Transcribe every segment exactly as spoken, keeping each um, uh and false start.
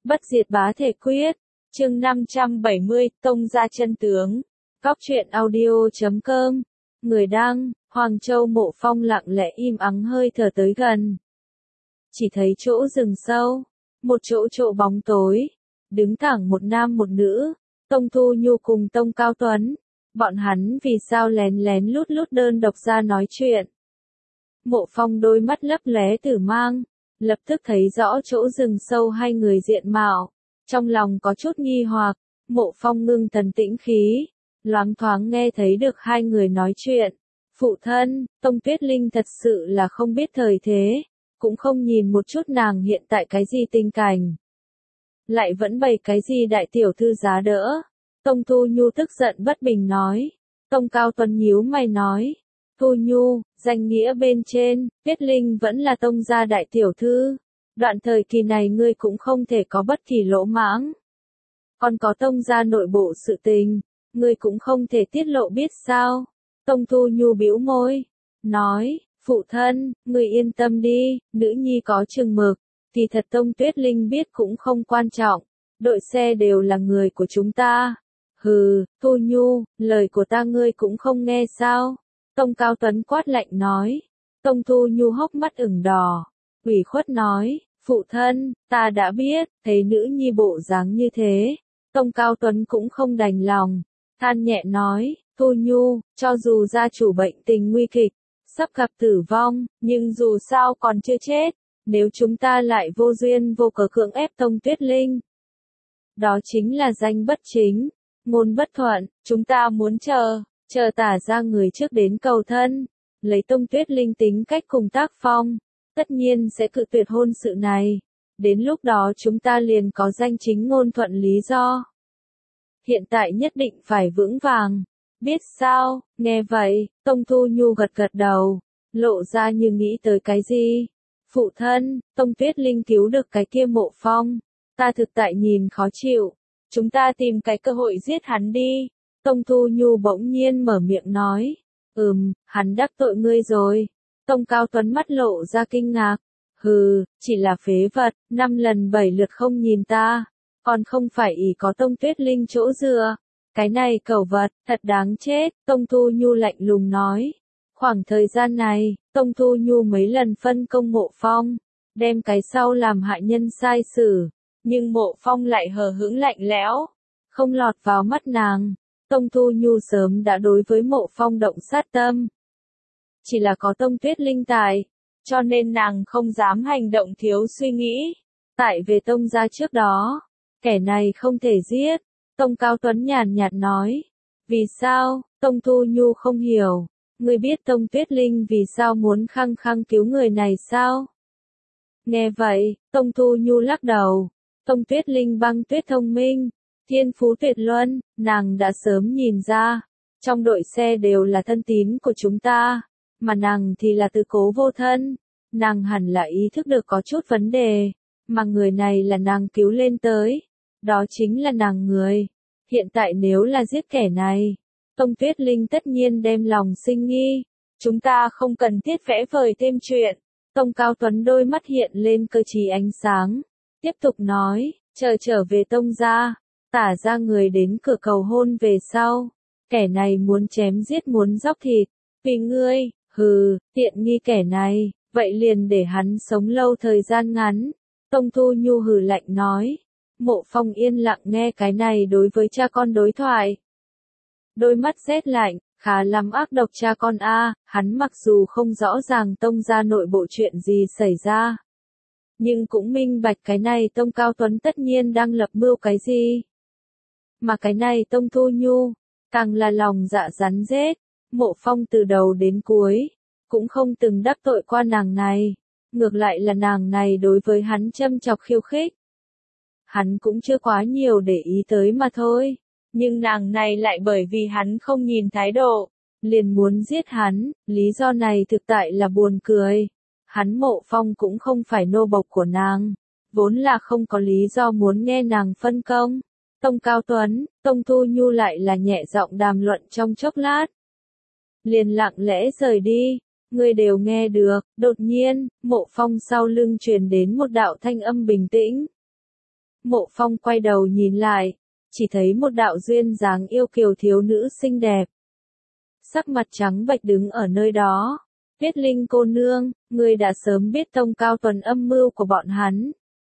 Bất diệt bá thể quyết, chương năm trăm bảy mươi, tông ra chân tướng. Góc truyện audio chấm com, người đăng, Hoàng Châu Mộ Phong lặng lẽ im ắng hơi thở tới gần. Chỉ thấy chỗ rừng sâu, một chỗ chỗ bóng tối, đứng thẳng một nam một nữ, Tông Thu Nhu cùng Tông Cao Tuấn. Bọn hắn vì sao lén lén lút lút đơn độc ra nói chuyện. Mộ Phong đôi mắt lấp lóe tử mang, lập tức thấy rõ chỗ rừng sâu hai người diện mạo, trong lòng có chút nghi hoặc. Mộ Phong ngưng thần tĩnh khí, loáng thoáng nghe thấy được hai người nói chuyện. Phụ thân, Tông Tuyết Linh thật sự là không biết thời thế, cũng không nhìn một chút nàng hiện tại cái gì tình cảnh. Lại vẫn bày cái gì đại tiểu thư giá đỡ. Tông Thu Nhu tức giận bất bình nói. Tông Cao Tuấn nhíu mày nói. Thu Nhu, danh nghĩa bên trên, Tuyết Linh vẫn là Tông gia đại tiểu thư. Đoạn thời kỳ này ngươi cũng không thể có bất kỳ lỗ mãng. Còn có Tông gia nội bộ sự tình, ngươi cũng không thể tiết lộ biết sao. Tông Thu Nhu bĩu môi, nói, phụ thân, ngươi yên tâm đi, nữ nhi có chừng mực. Kỳ thật Tông Tuyết Linh biết cũng không quan trọng, đội xe đều là người của chúng ta. Hừ, Thu Nhu, lời của ta ngươi cũng không nghe sao? Tông Cao Tuấn quát lạnh nói. Tông Thu Nhu hốc mắt ửng đỏ, ủy khuất nói, phụ thân, ta đã biết. Thấy nữ nhi bộ dáng như thế, Tông Cao Tuấn cũng không đành lòng, than nhẹ nói, Thu Nhu, cho dù gia chủ bệnh tình nguy kịch, sắp gặp tử vong, nhưng dù sao còn chưa chết. Nếu chúng ta lại vô duyên vô cớ cưỡng ép Tông Tuyết Linh, đó chính là danh bất chính, ngôn bất thuận. Chúng ta muốn chờ, chờ tả ra người trước đến cầu thân, lấy Tông Tuyết Linh tính cách cùng tác phong, tất nhiên sẽ cự tuyệt hôn sự này. Đến lúc đó chúng ta liền có danh chính ngôn thuận lý do. Hiện tại nhất định phải vững vàng, biết sao? Nghe vậy, Tông Thu Nhu gật gật đầu, lộ ra như nghĩ tới cái gì. Phụ thân, Tông Tuyết Linh cứu được cái kia Mộ Phong, ta thực tại nhìn khó chịu, chúng ta tìm cái cơ hội giết hắn đi. Tông Thu Nhu bỗng nhiên mở miệng nói, ừm, hắn đắc tội ngươi rồi. Tông Cao Tuấn mắt lộ ra kinh ngạc, hừ, chỉ là phế vật, năm lần bảy lượt không nhìn ta, còn không phải ỷ có Tông Tuyết Linh chỗ dựa, cái này cẩu vật, thật đáng chết. Tông Thu Nhu lạnh lùng nói. Khoảng thời gian này, Tông Thu Nhu mấy lần phân công Mộ Phong, đem cái sau làm hại nhân sai xử, nhưng Mộ Phong lại hờ hững lạnh lẽo, không lọt vào mắt nàng. Tông Thu Nhu sớm đã đối với Mộ Phong động sát tâm. Chỉ là có Tông Tuyết Linh tại, cho nên nàng không dám hành động thiếu suy nghĩ. Tại về Tông gia trước đó, kẻ này không thể giết. Tông Cao Tuấn nhàn nhạt nói. Vì sao? Tông Thu Nhu không hiểu. Ngươi biết Tông Tuyết Linh vì sao muốn khăng khăng cứu người này sao? Nghe vậy, Tông Thu Nhu lắc đầu. Tông Tuyết Linh băng tuyết thông minh, thiên phú tuyệt luân, nàng đã sớm nhìn ra. Trong đội xe đều là thân tín của chúng ta, mà nàng thì là tứ cố vô thân. Nàng hẳn là ý thức được có chút vấn đề, mà người này là nàng cứu lên tới. Đó chính là nàng người. Hiện tại nếu là giết kẻ này, Tông Tuyết Linh tất nhiên đem lòng sinh nghi. Chúng ta không cần thiết vẽ vời thêm chuyện. Tông Cao Tuấn đôi mắt hiện lên cơ trí ánh sáng. Tiếp tục nói, chờ trở về Tông gia, tả ra người đến cửa cầu hôn về sau. Kẻ này muốn chém giết muốn dóc thịt. Vì ngươi, hừ, tiện nghi kẻ này, vậy liền để hắn sống lâu thời gian ngắn. Tông Thu Nhu hừ lạnh nói. Mộ Phong yên lặng nghe cái này đối với cha con đối thoại. Đôi mắt rét lạnh, khá lắm ác độc cha con a. Hắn mặc dù không rõ ràng Tông gia nội bộ chuyện gì xảy ra, nhưng cũng minh bạch cái này Tông Cao Tuấn tất nhiên đang lập mưu cái gì. Mà cái này Tông Thu Nhu, càng là lòng dạ rắn rết. Mộ Phong từ đầu đến cuối, cũng không từng đắc tội qua nàng này. Ngược lại là nàng này đối với hắn châm chọc khiêu khích. Hắn cũng chưa quá nhiều để ý tới mà thôi. Nhưng nàng này lại bởi vì hắn không nhìn thái độ, liền muốn giết hắn. Lý do này thực tại là buồn cười. Hắn Mộ Phong cũng không phải nô bộc của nàng, vốn là không có lý do muốn nghe nàng phân công. Tông Cao Tuấn, Tông Thu Nhu lại là nhẹ giọng đàm luận trong chốc lát, liền lặng lẽ rời đi. Người đều nghe được. Đột nhiên, Mộ Phong sau lưng truyền đến một đạo thanh âm bình tĩnh. Mộ Phong quay đầu nhìn lại, chỉ thấy một đạo duyên dáng yêu kiều thiếu nữ xinh đẹp. Sắc mặt trắng bệch đứng ở nơi đó. Tuyết Linh cô nương, ngươi đã sớm biết Tông Cao Tuấn âm mưu của bọn hắn.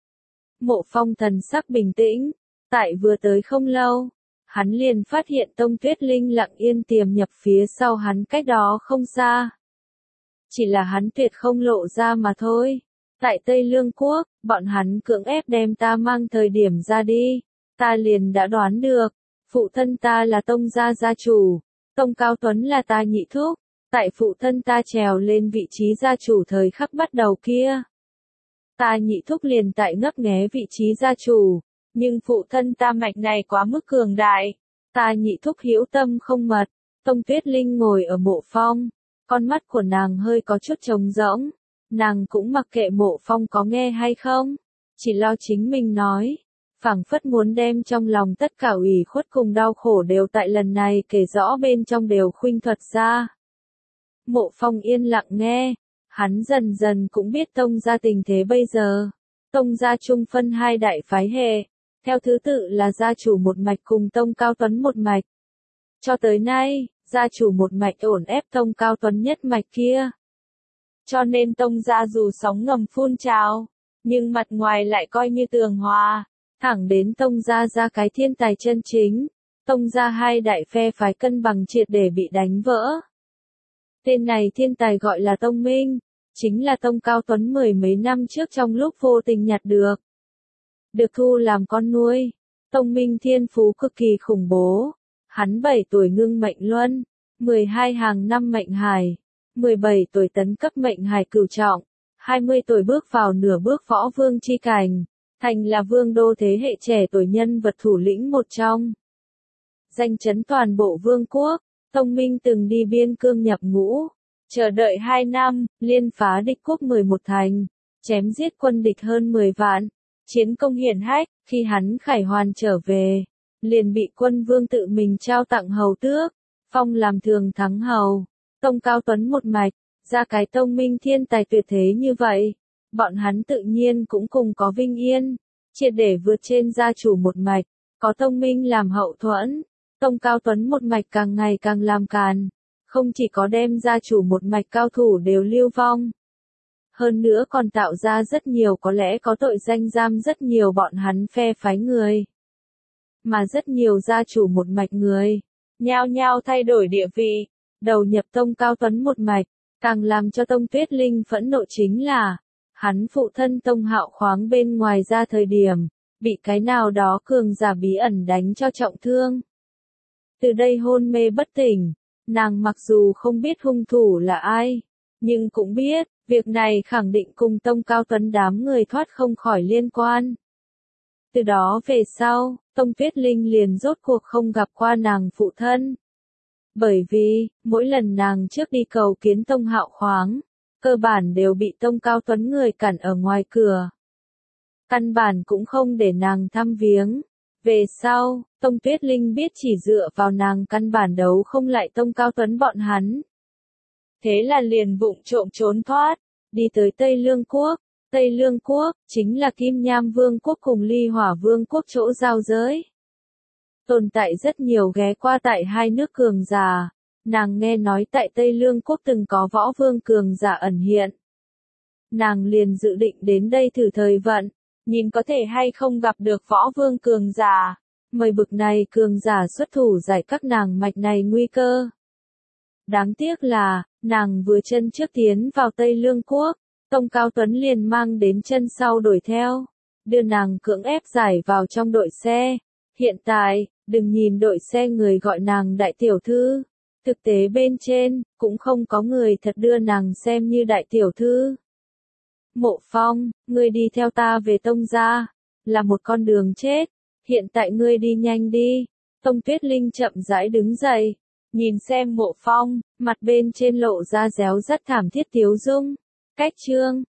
Mộ Phong thần sắc bình tĩnh, tại vừa tới không lâu, hắn liền phát hiện Tông Tuyết Linh lặng yên tiềm nhập phía sau hắn cách đó không xa. Chỉ là hắn tuyệt không lộ ra mà thôi. Tại Tây Lương Quốc, bọn hắn cưỡng ép đem ta mang thời điểm ra đi. Ta liền đã đoán được, phụ thân ta là Tông gia gia chủ, Tông Cao Tuấn là ta nhị thúc. Tại phụ thân ta trèo lên vị trí gia chủ thời khắc bắt đầu kia. Ta nhị thúc liền tại ngấp nghé vị trí gia chủ, nhưng phụ thân ta mạch này quá mức cường đại. Ta nhị thúc hữu tâm không mật. Tông Tuyết Linh ngồi ở Mộ Phong, con mắt của nàng hơi có chút trống rỗng. Nàng cũng mặc kệ Mộ Phong có nghe hay không, chỉ lo chính mình nói, phảng phất muốn đem trong lòng tất cả ủy khuất cùng đau khổ đều tại lần này kể rõ bên trong đều khuynh thuật ra. Mộ Phong yên lặng nghe, hắn dần dần cũng biết Tông gia tình thế bây giờ. Tông gia chung phân hai đại phái hệ, theo thứ tự là gia chủ một mạch cùng Tông Cao Tuấn một mạch. Cho tới nay, gia chủ một mạch ổn ép Tông Cao Tuấn nhất mạch kia. Cho nên Tông gia dù sóng ngầm phun trào, nhưng mặt ngoài lại coi như tường hòa, thẳng đến Tông gia ra cái thiên tài chân chính. Tông gia hai đại phe phái cân bằng triệt để bị đánh vỡ. Tên này thiên tài gọi là Tông Minh, chính là Tông Cao Tuấn mười mấy năm trước trong lúc vô tình nhặt được. Được thu làm con nuôi, Tông Minh thiên phú cực kỳ khủng bố. Hắn bảy tuổi ngưng mệnh luân, mười hai hàng năm mệnh hải, mười bảy tuổi tấn cấp mệnh hải cửu trọng, hai mươi tuổi bước vào nửa bước võ vương chi cảnh, thành là vương đô thế hệ trẻ tuổi nhân vật thủ lĩnh một trong. Danh chấn toàn bộ vương quốc. Tông Minh từng đi biên cương nhập ngũ, chờ đợi hai năm, liên phá địch quốc mười một thành, chém giết quân địch hơn mười vạn, chiến công hiển hách. Khi hắn khải hoàn trở về, liền bị quân vương tự mình trao tặng hầu tước, phong làm thường thắng hầu. Tông Cao Tuấn một mạch, ra cái Tông Minh thiên tài tuyệt thế như vậy, bọn hắn tự nhiên cũng cùng có vinh yên, triệt để vượt trên gia chủ một mạch, có Tông Minh làm hậu thuẫn. Tông Cao Tuấn một mạch càng ngày càng làm càn, không chỉ có đem gia chủ một mạch cao thủ đều lưu vong, hơn nữa còn tạo ra rất nhiều có lẽ có tội danh giam rất nhiều bọn hắn phe phái người. Mà rất nhiều gia chủ một mạch người, nhao nhao thay đổi địa vị, đầu nhập Tông Cao Tuấn một mạch, càng làm cho Tông Tuyết Linh phẫn nộ chính là, hắn phụ thân Tông Hạo Khoáng bên ngoài ra thời điểm, bị cái nào đó cường giả bí ẩn đánh cho trọng thương. Từ đây hôn mê bất tỉnh, nàng mặc dù không biết hung thủ là ai, nhưng cũng biết, việc này khẳng định cùng Tông Cao Tuấn đám người thoát không khỏi liên quan. Từ đó về sau, Tông Tuyết Linh liền rốt cuộc không gặp qua nàng phụ thân. Bởi vì, mỗi lần nàng trước đi cầu kiến Tông Hạo Khoáng, cơ bản đều bị Tông Cao Tuấn người cản ở ngoài cửa. Căn bản cũng không để nàng thăm viếng. Về sau, Tông Tuyết Linh biết chỉ dựa vào nàng căn bản đấu không lại Tông Cao Tuấn bọn hắn. Thế là liền vụng trộm trốn thoát, đi tới Tây Lương Quốc. Tây Lương Quốc, chính là Kim Nham Vương Quốc cùng Ly Hỏa Vương Quốc chỗ giao giới. Tồn tại rất nhiều ghé qua tại hai nước cường giả, nàng nghe nói tại Tây Lương Quốc từng có võ vương cường giả ẩn hiện. Nàng liền dự định đến đây thử thời vận, nhìn có thể hay không gặp được võ vương cường giả, mời bực này cường giả xuất thủ giải các nàng mạch này nguy cơ. Đáng tiếc là, nàng vừa chân trước tiến vào Tây Lương Quốc, Tông Cao Tuấn liền mang đến chân sau đuổi theo, đưa nàng cưỡng ép giải vào trong đội xe. Hiện tại, đừng nhìn đội xe người gọi nàng đại tiểu thư, thực tế bên trên, cũng không có người thật đưa nàng xem như đại tiểu thư. Mộ Phong, ngươi đi theo ta về Tông gia, là một con đường chết, hiện tại ngươi đi nhanh đi. Tông Tuyết Linh chậm rãi đứng dậy, nhìn xem Mộ Phong, mặt bên trên lộ ra réo rắt thảm thiết tiếu dung. Cách chương